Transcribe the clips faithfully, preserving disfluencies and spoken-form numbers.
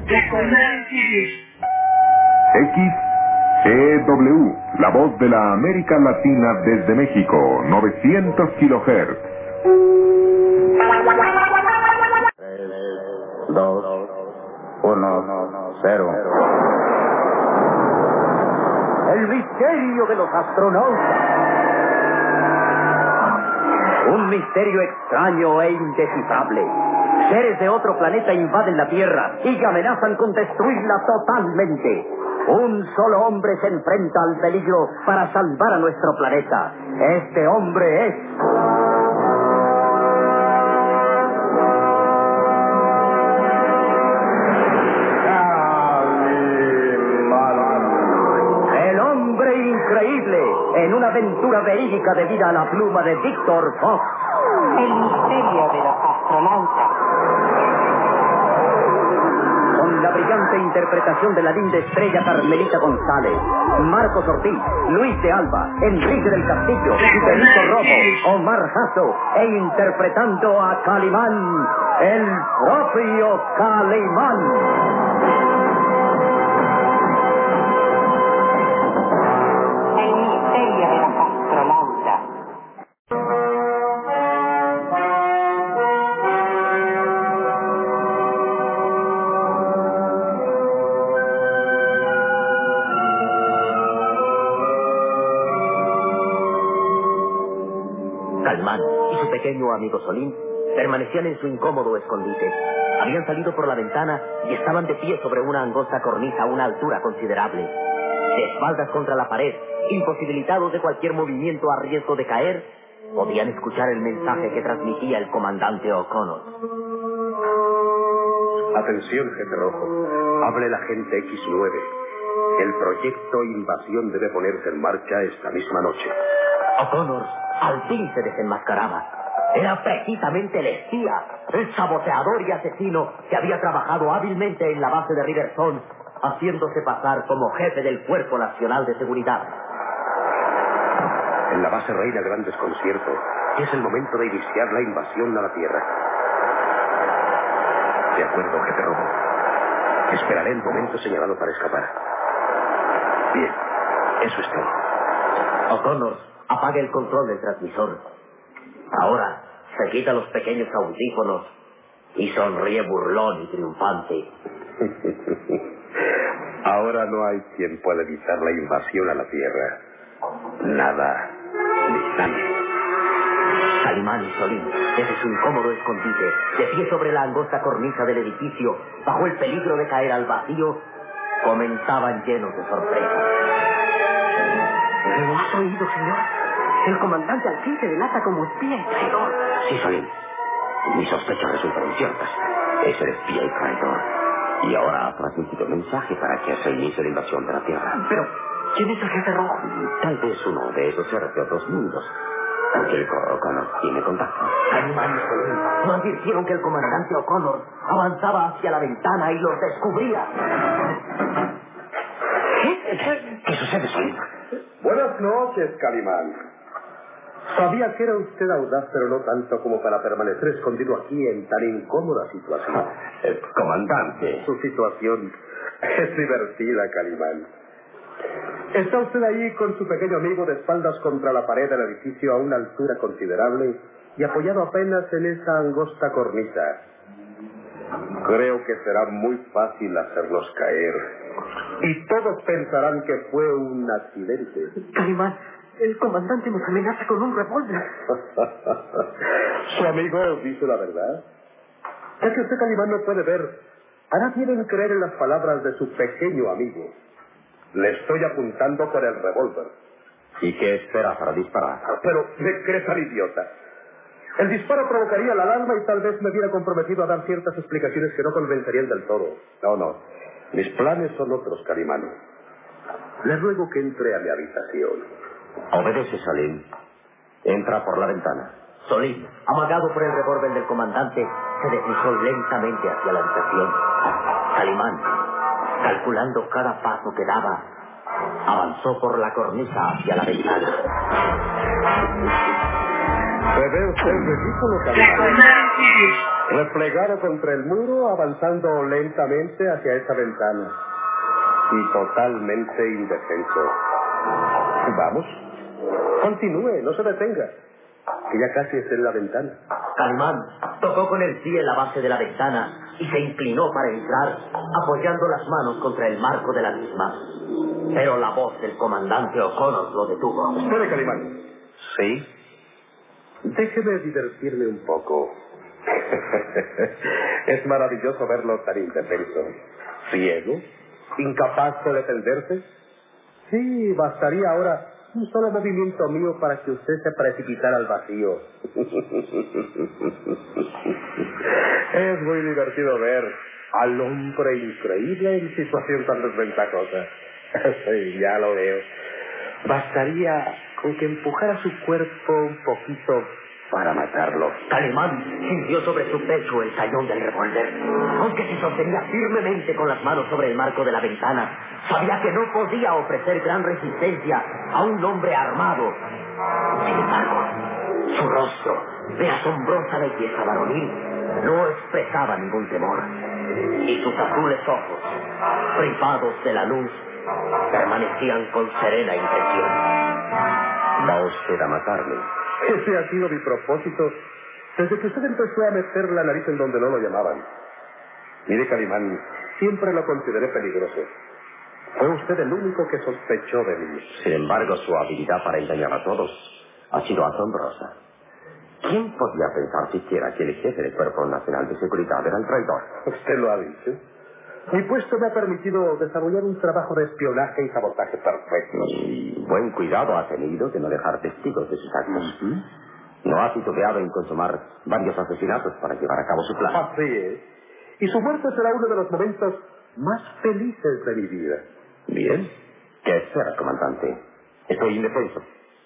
X E W, la voz de la América Latina desde México, novecientos kilohertz. tres, dos, uno, cero. El misterio de los astronautas. Un misterio extraño e indescifrable. Seres de otro planeta invaden la Tierra y amenazan con destruirla totalmente. Un solo hombre se enfrenta al peligro para salvar a nuestro planeta. Este hombre es... el hombre increíble, en una aventura verídica debida a la pluma de Víctor Fox. El misterio de los astronautas. Con la brillante interpretación de la linda estrella Carmelita González, Marcos Ortiz, Luis de Alba, Enrique del Castillo, Benito Romo, Omar Jasso, e interpretando a Calimán, el propio Calimán. El misterio de los astronautas. Calimán y su pequeño amigo Solín permanecían en su incómodo escondite. Habían salido por la ventana y estaban de pie sobre una angosta cornisa a una altura considerable. De espaldas contra la pared, imposibilitados de cualquier movimiento a riesgo de caer, podían escuchar el mensaje que transmitía el comandante O'Connor. Atención, jefe rojo. Hable el agente equis nueve. El proyecto Invasión debe ponerse en marcha esta misma noche. O'Connor al fin se desenmascaraba. Era precisamente el espía, el saboteador y asesino que había trabajado hábilmente en la base de Riverstone, haciéndose pasar como jefe del Cuerpo Nacional de Seguridad. En la base reina gran desconcierto. Es el momento de iniciar la invasión a la Tierra. De acuerdo, jefe rojo. Esperaré el momento señalado para escapar. Bien, eso es todo. O'Connor apaga el control del transmisor. Ahora se quita los pequeños audífonos y sonríe burlón y triunfante. Ahora no hay quien pueda evitar la invasión a la Tierra. Nada ni nadie. Calimán y Solín, desde su incómodo escondite, de pie sobre la angosta cornisa del edificio, bajo el peligro de caer al vacío, comenzaban llenos de sorpresa. ¿Lo has oído, señor? El comandante al fin se delata como espía y traidor. Sí, Solín. Mis sospechas resultaron ciertas. Es el espía y traidor. Y ahora ha transmitido un mensaje para que se inicie la invasión de la Tierra. Pero, ¿quién es el jefe rojo? Tal vez uno de esos seres de otros mundos. Porque el O'Connor tiene contacto. Calimán y Solín no advirtieron que el comandante O'Connor avanzaba hacia la ventana y los descubría. ¿Qué, ¿Qué sucede, Solín? Buenas noches, Calimán. Sabía que era usted audaz, pero no tanto como para permanecer escondido aquí en tan incómoda situación. El comandante. Su situación es divertida, Calimán. Está usted ahí con su pequeño amigo de espaldas contra la pared del edificio a una altura considerable y apoyado apenas en esa angosta cornisa. Creo que será muy fácil hacerlos caer. Y todos pensarán que fue un accidente. Calimán, el comandante nos amenaza con un revólver. ¿Su amigo dice la verdad? Es que usted, Calimán, no puede ver. Hará bien en creer en las palabras de su pequeño amigo. Le estoy apuntando con el revólver. ¿Y qué espera para disparar? Pero me cree tan idiota. El disparo provocaría la alarma y tal vez me viera comprometido a dar ciertas explicaciones que no convencerían del todo. No, no. Mis planes son otros, Calimán. Le ruego que entre a mi habitación. Obedece, Solín. Entra por la ventana. Solín, amagado por el revólver del comandante, se deslizó lentamente hacia la habitación. Calimán, calculando cada paso que daba, avanzó por la cornisa hacia la ventana. Se ve usted ridículo, Calimán. Replegado contra el muro, avanzando lentamente hacia esa ventana. Y totalmente indefenso. Vamos. Continúe, no se detenga. Que ya casi está en la ventana. Calimán tocó con el pie la base de la ventana y se inclinó para entrar, apoyando las manos contra el marco de la misma. Pero la voz del comandante O'Connor lo detuvo. Espere, Calimán. ¿Sí? Déjeme divertirme un poco. Es maravilloso verlo tan indefenso. Ciego, incapaz de defenderse. Sí, bastaría ahora un solo movimiento mío para que usted se precipitara al vacío. Es muy divertido ver al hombre increíble en situación tan desventajosa. Sí, ya lo veo. Bastaría con que empujara su cuerpo un poquito para matarlo. Calimán sintió sobre su pecho el cañón del revólver. Aunque se sostenía firmemente con las manos sobre el marco de la ventana, sabía que no podía ofrecer gran resistencia a un hombre armado. Sin embargo, su rostro, de asombrosa belleza varonil, no expresaba ningún temor. Y sus azules ojos, privados de la luz, permanecían con serena intención. Va usted a matarme. Ese ha sido mi propósito desde que usted empezó a meter la nariz en donde no lo llamaban. Mire, Calimán, siempre lo consideré peligroso. Fue usted el único que sospechó de mí. Sin embargo, su habilidad para engañar a todos ha sido asombrosa. ¿Quién podía pensar siquiera que el jefe del Cuerpo Nacional de Seguridad era el traidor? Usted lo ha dicho. Mi puesto me ha permitido desarrollar un trabajo de espionaje y sabotaje perfecto. Y buen cuidado ha tenido de no dejar testigos de sus actos. Uh-huh. No ha titubeado en consumar varios asesinatos para llevar a cabo su plan. Así es. Y su muerte será uno de los momentos más felices de mi vida. Bien. ¿Qué espera, comandante? Estoy indefenso.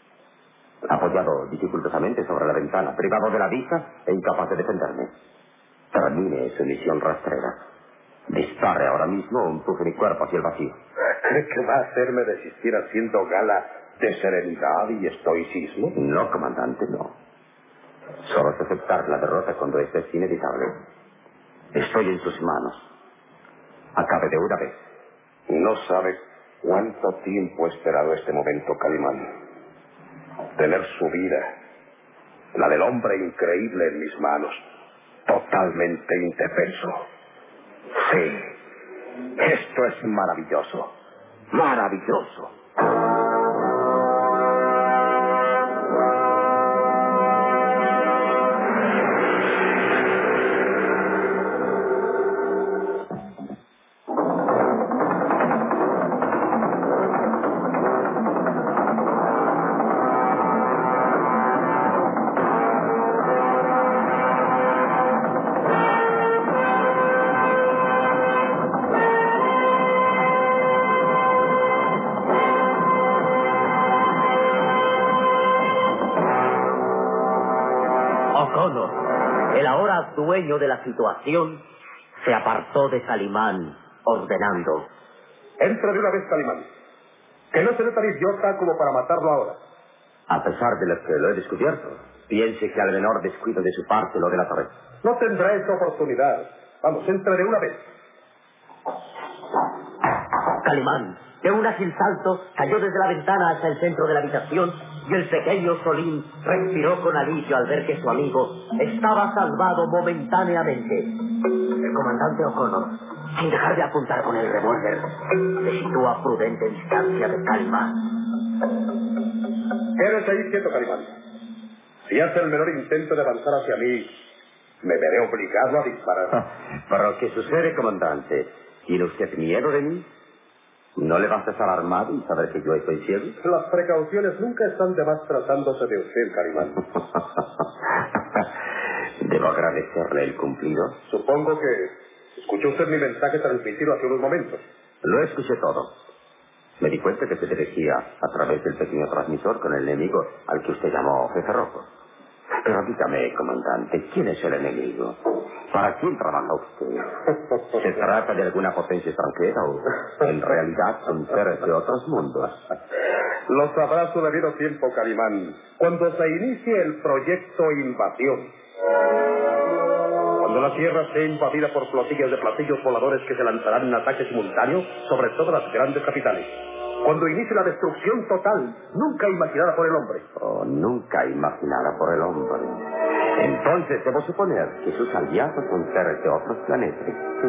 Apoyado dificultosamente sobre la ventana, privado de la vista e incapaz de defenderme. Termine su misión rastrera. Dispare ahora mismo o empuje mi cuerpo hacia el vacío. ¿Cree que va a hacerme desistir haciendo gala de serenidad y estoicismo? No, comandante, no. Solo es aceptar la derrota cuando esto es inevitable. Estoy en sus manos. Acabe de una vez. No sabe cuánto tiempo he esperado este momento, Calimán. Tener su vida, la del hombre increíble en mis manos, totalmente indefenso. Sí, esto es maravilloso, maravilloso. El ahora dueño de la situación se apartó de Calimán, ordenando: Entra de una vez, Calimán. Que no se ve tan idiota como para matarlo ahora. A pesar de lo que lo he descubierto, piense que al menor descuido de su parte lo delataré. No tendrá esa oportunidad. Vamos, entra de una vez. Calimán, de un ágil salto, cayó desde la ventana hasta el centro de la habitación y el pequeño Solín respiró con alivio al ver que su amigo estaba salvado momentáneamente. El comandante O'Connor, sin dejar de apuntar con el revólver, se sitúa a prudente distancia de Calimán. Quédese ahí quieto, Calimán. Si hace el menor intento de avanzar hacia mí, me veré obligado a disparar. ¿Pero qué sucede, comandante? ¿Tiene usted miedo de mí? ¿No le vas a estar armado y saber que yo estoy ciego? Las precauciones nunca están de más tratándose de usted, Calimán. ¿Debo agradecerle el cumplido? Supongo que escuchó usted mi mensaje transmitido hace unos momentos. Lo escuché todo. Me di cuenta que se dirigía a través del pequeño transmisor con el enemigo al que usted llamó Jefe Rojo. Pero dígame, comandante, ¿quién es el enemigo? ¿Para quién trabaja usted? ¿Se trata de alguna potencia extranjera o en realidad son seres de otros mundos? Lo sabrá su debido tiempo, Calimán, cuando se inicie el proyecto Invasión. Cuando la Tierra esté invadida por flotillas de platillos voladores que se lanzarán en ataque simultáneo sobre todas las grandes capitales. Cuando inicie la destrucción total, nunca imaginada por el hombre. Oh, nunca imaginada por el hombre. Entonces debo suponer que sus aliados son seres de otros planetas.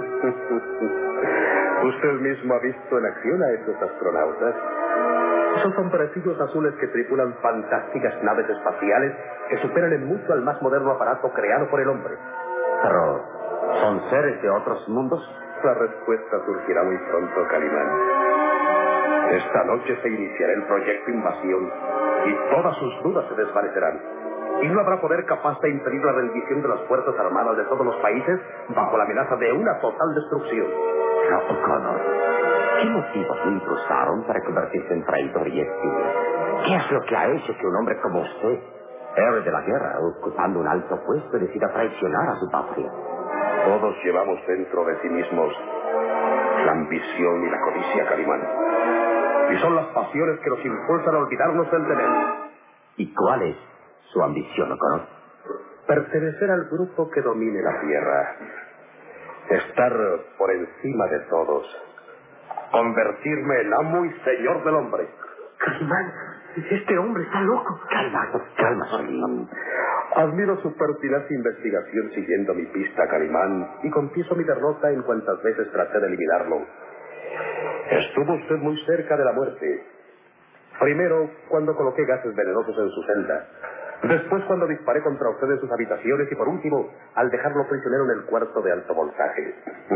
Usted mismo ha visto en acción a estos astronautas. Esos hombrecillos azules que tripulan fantásticas naves espaciales que superan en mucho al más moderno aparato creado por el hombre. Pero, ¿son seres de otros mundos? La respuesta surgirá muy pronto, Calimán. Esta noche se iniciará el proyecto Invasión y todas sus dudas se desvanecerán. Y no habrá poder capaz de impedir la rendición de las Fuerzas Armadas de todos los países bajo la amenaza de una total destrucción. O'Connor, ¿qué motivos le impulsaron para convertirse en traidor y espía? ¿Qué es lo que ha hecho que un hombre como usted, héroe de la guerra, ocupando un alto puesto, decida traicionar a su patria? Todos llevamos dentro de sí mismos la ambición y la codicia, Calimán. Y son las pasiones que nos impulsan a olvidarnos del deber. ¿Y cuál es su ambición, O'Connor? Pertenecer al grupo que domine la Tierra. Estar por encima de todos. Convertirme en amo y señor del hombre. Calimán, este hombre está loco. Calma, calma, Solín. Admiro su pertinaz investigación siguiendo mi pista, Calimán, y confieso mi derrota en cuantas veces traté de eliminarlo. Estuvo usted muy cerca de la muerte. Primero, cuando coloqué gases venenosos en su celda. Después, cuando disparé contra usted en sus habitaciones. Y por último, al dejarlo prisionero en el cuarto de alto voltaje.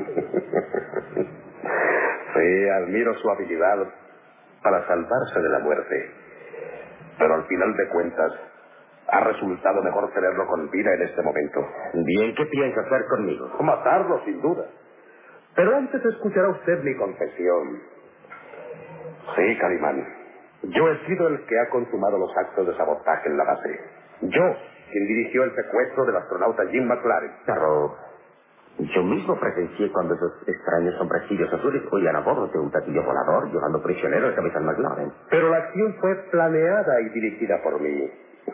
Sí, admiro su habilidad para salvarse de la muerte. Pero al final de cuentas, ha resultado mejor tenerlo con vida en este momento. Bien, ¿qué piensa hacer conmigo? Matarlo, sin duda. Pero antes escuchará usted mi confesión. Sí, Calimán. Yo he sido el que ha consumado los actos de sabotaje en la base. Yo, quien dirigió el secuestro del astronauta Jim McLaren. Pero yo mismo presencié cuando esos extraños hombrecillos azules oían a bordo de un platillo volador llevando prisionero al capitán McLaren. Pero la acción fue planeada y dirigida por mí.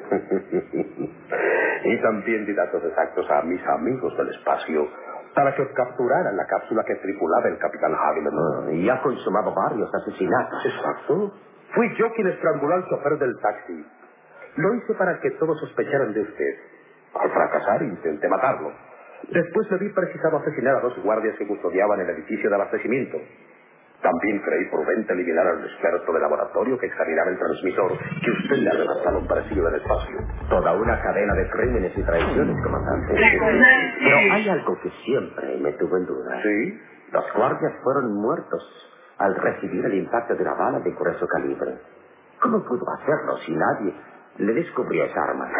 Y también di datos exactos a mis amigos del espacio para que capturaran la cápsula que tripulaba el capitán Haviland. Oh, y ha consumado varios asesinatos. Exacto. Fui yo quien estranguló al chofer del taxi. Lo hice para que todos sospecharan de usted. Al fracasar, intenté matarlo. Después me vi precisado asesinar a dos guardias que custodiaban el edificio de abastecimiento. También creí prudente eliminar al experto de laboratorio que examinaba el transmisor que usted le ha arrebatado a un parecillo del espacio. Toda una cadena de crímenes y traiciones, comandante. Pero hay algo que siempre me tuvo en duda. ¿Sí? Los guardias fueron muertos al recibir el impacto de una bala de grueso calibre. ¿Cómo pudo hacerlo si nadie le descubrió esa arma?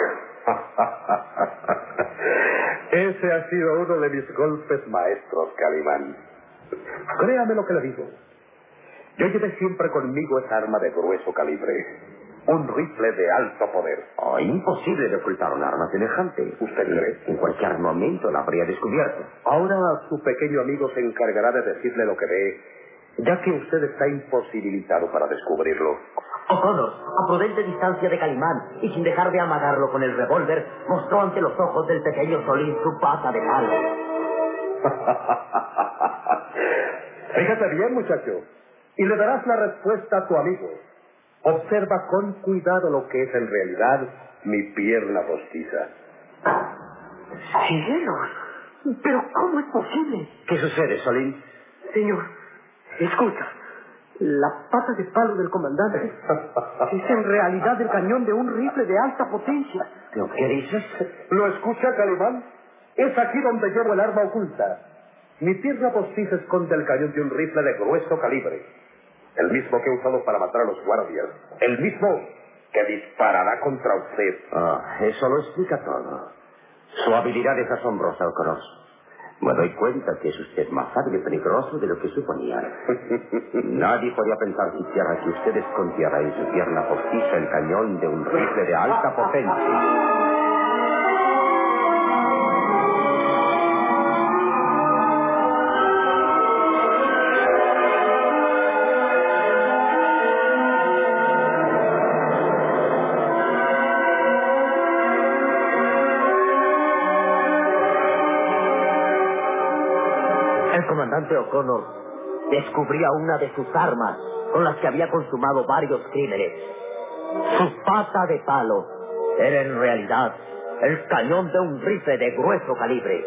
Ese ha sido uno de mis golpes maestros, Calimán. Créame lo que le digo. Yo llevé siempre conmigo esa arma de grueso calibre. Un rifle de alto poder. Oh, imposible de ocultar un arma semejante. ¿Usted cree? En cualquier momento la habría descubierto. Ahora su pequeño amigo se encargará de decirle lo que ve, ya que usted está imposibilitado para descubrirlo. O'Connor, a prudente distancia de Calimán y sin dejar de amagarlo con el revólver, mostró ante los ojos del pequeño Solín su pata de palo. Fíjate bien, muchacho, y le darás la respuesta a tu amigo. Observa con cuidado lo que es en realidad mi pierna postiza. ¡Cielos! ¿Pero cómo es posible? ¿Qué sucede, Solín? Señor, escucha. La pata de palo del comandante es en realidad el cañón de un rifle de alta potencia. ¿Pero qué dices? ¿Lo escucha, Calimán? Es aquí donde llevo el arma oculta. Mi pierna postiza esconde el cañón de un rifle de grueso calibre. El mismo que he usado para matar a los guardias. El mismo que disparará contra usted. Ah, eso lo explica todo. Su habilidad es asombrosa, O'Connor. Me doy cuenta que es usted más hábil y peligroso de lo que suponía. Nadie podía pensar siquiera que usted escondiera en su pierna postiza el cañón de un rifle de alta potencia. comandante O'Connor descubría una de sus armas con las que había consumado varios crímenes. Su pata de palo era en realidad el cañón de un rifle de grueso calibre.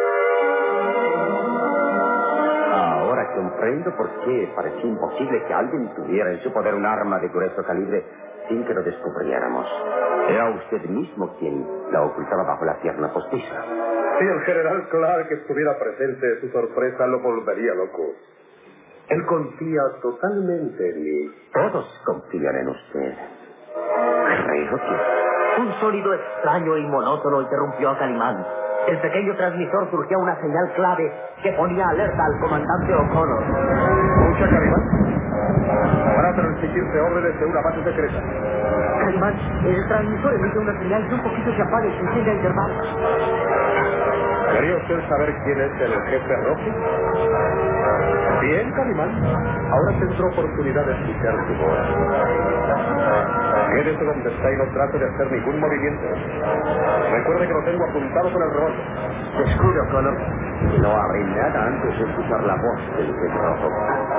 Ahora comprendo por qué parecía imposible que alguien tuviera en su poder un arma de grueso calibre sin que lo descubriéramos. Era usted mismo quien la ocultaba bajo la pierna postiza. Si el general Clark estuviera presente, su sorpresa lo volvería loco. Él confía totalmente en mí. Todos confían en usted. Creo que... Un sonido extraño y monótono interrumpió a Calimán. Del pequeño transmisor surgía una señal clave que ponía alerta al comandante O'Connor. ¿Escucha, Calimán? Van a transmitirse órdenes de una base secreta. Calimán, el transmisor emite una señal y un poquito se apaga y se enciende a intervalos. ¿Quería usted saber quién es el jefe rojo? Bien, Calimán. Ahora tendrá oportunidad de escuchar su voz. Quédese donde está y no trate de hacer ningún movimiento. Recuerde que lo tengo apuntado con el revólver. Descubre, O'Connor, que no haré nada antes de escuchar la voz del jefe rojo.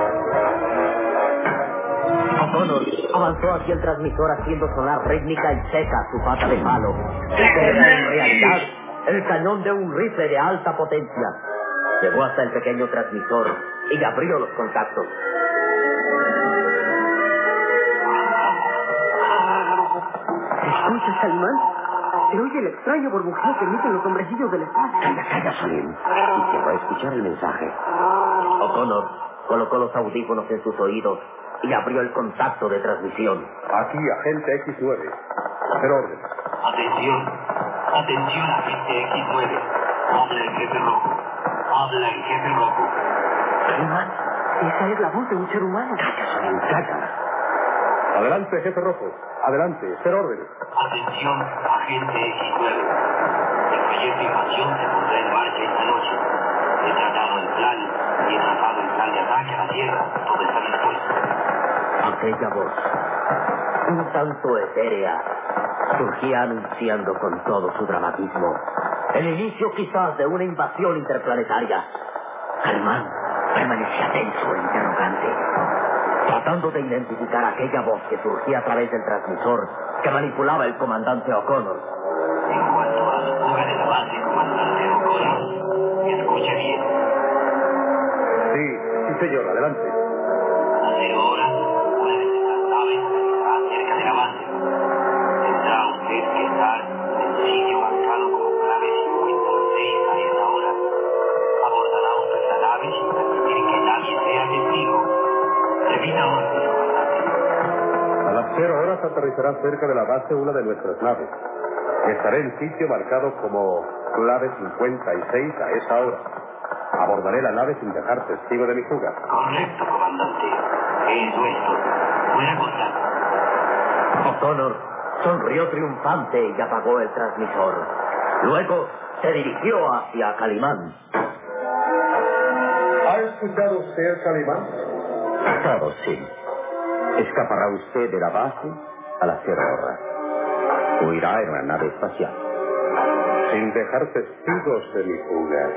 O'Connor avanzó hacia el transmisor haciendo sonar rítmica y seca su pata de palo. Este era en realidad el cañón de un rifle de alta potencia. Llegó hasta el pequeño transmisor y abrió los contactos. ¿Escuchas, Calimán? Se oye el extraño burbujeo que emiten los hombrecillos del espacio. Calla, calla, Salim. Y quiero escuchar el mensaje. O'Connor colocó los audífonos en sus oídos y abrió el contacto de transmisión. Aquí, agente equis nueve. Hacer orden. Atención, atención, agente equis nueve. Habla el jefe rojo. Habla el jefe rojo. Calimán, esa es la voz de un ser humano. Calla, Salim, calla. Adelante, jefe rojo. Adelante, hacer orden. Atención, agente equis nueve. El proyecto Invasión se pondrá en marcha esta noche. He tratado el plan y he trazado el plan de ataque a la Tierra. Todo está dispuesto. Aquella voz, un tanto etérea, surgía anunciando con todo su dramatismo el inicio quizás de una invasión interplanetaria. Calimán permanecía tenso e interrogante, tratando de identificar aquella voz que surgía a través del transmisor que manipulaba el comandante O'Connor. En cuanto a la fuga de la base, comandante O'Connor, escuche bien. Sí, sí, señor, adelante. A cero horas, una de nuestras naves aterrizará cerca de la base. Tendrá usted que estar en el sitio marcado como clave cincuenta y seis a esa hora. Abordará usted la nave sin permitir que nadie sea testigo. Repita orden, comandante. A las cero horas aterrizará cerca de la base una de nuestras naves. Estaré en sitio marcado como clave cincuenta y seis a esa hora. Abordaré la nave sin dejar testigo de mi fuga. Correcto, comandante. Eso es todo. Buena cosa. O'Connor sonrió triunfante y apagó el transmisor. Luego se dirigió hacia Calimán. ¿Ha escuchado usted, Calimán? Todo sí. Escapará usted de la base a las cero horas. Huirá en una nave espacial. Sin dejar testigos de mi fuga.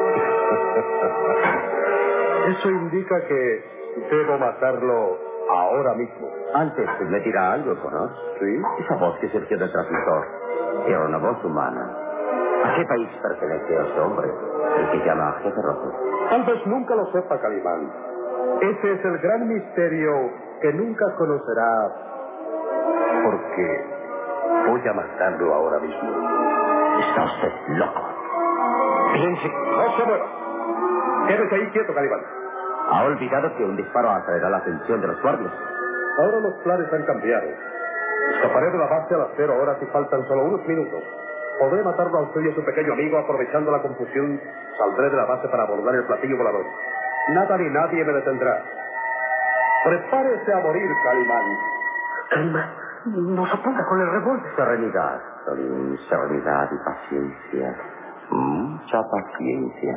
Eso indica que debo matarlo ahora mismo. Antes me dirá algo, ¿no? ¿Sí? Esa voz que surgió del transmisor era una voz humana. ¿A qué país pertenece ese hombre? El que llama jefe rojo. Tal vez nunca lo sepa, Calimán. Ese es el gran misterio que nunca conocerá. Porque voy a matarlo ahora mismo. Está usted loco. Piense. No se mueva. Quédese ahí quieto, Calimán. ¿Ha olvidado que un disparo atraerá la atención de los guardias? Ahora los planes han cambiado. Escaparé de la base a las cero horas y faltan solo unos minutos. Podré matarlo a usted y a su pequeño amigo aprovechando la confusión. Saldré de la base para abordar el platillo volador. Nada ni nadie me detendrá. Prepárese a morir, Calimán. Calimán, nos apunta con el revólver. Serenidad, Salim, serenidad y paciencia. Mucha paciencia.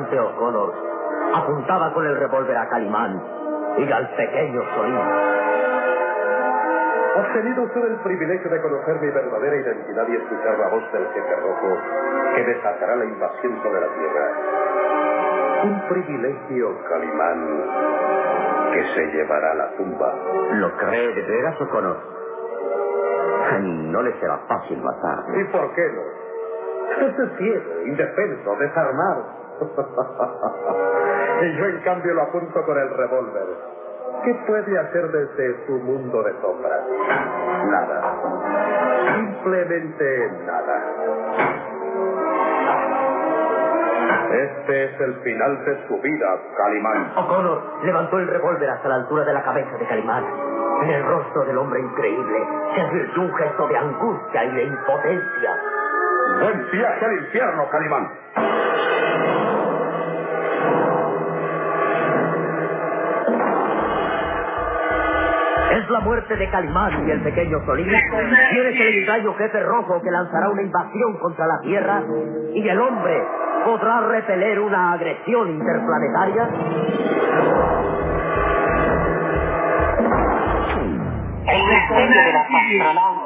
comandante O'Connor apuntaba con el revólver a Calimán y al pequeño Solín. ¿Has tenido usted el privilegio de conocer mi verdadera identidad y escuchar la voz del jefe rojo que desatará la invasión sobre la Tierra? Un privilegio, Calimán, que se llevará a la tumba. ¿Lo cree de veras, O'Connor? No le será fácil matar. ¿Y por qué no? Este es ciego, indefenso, desarmado. Y yo, en cambio, lo apunto con el revólver. ¿Qué puede hacer desde su mundo de sombras? Nada. Simplemente nada. Este es el final de su vida, Calimán. O'Connor levantó el revólver hasta la altura de la cabeza de Calimán. En el rostro del hombre increíble se advirtió un gesto de angustia y de impotencia. ¡Buen viaje al infierno, Calimán! Es la muerte de Calimán y el pequeño Solín. ¿Quién es el extraño jefe rojo que lanzará una invasión contra la Tierra? ¿Y el hombre podrá repeler una agresión interplanetaria? El misterio de los astronautas.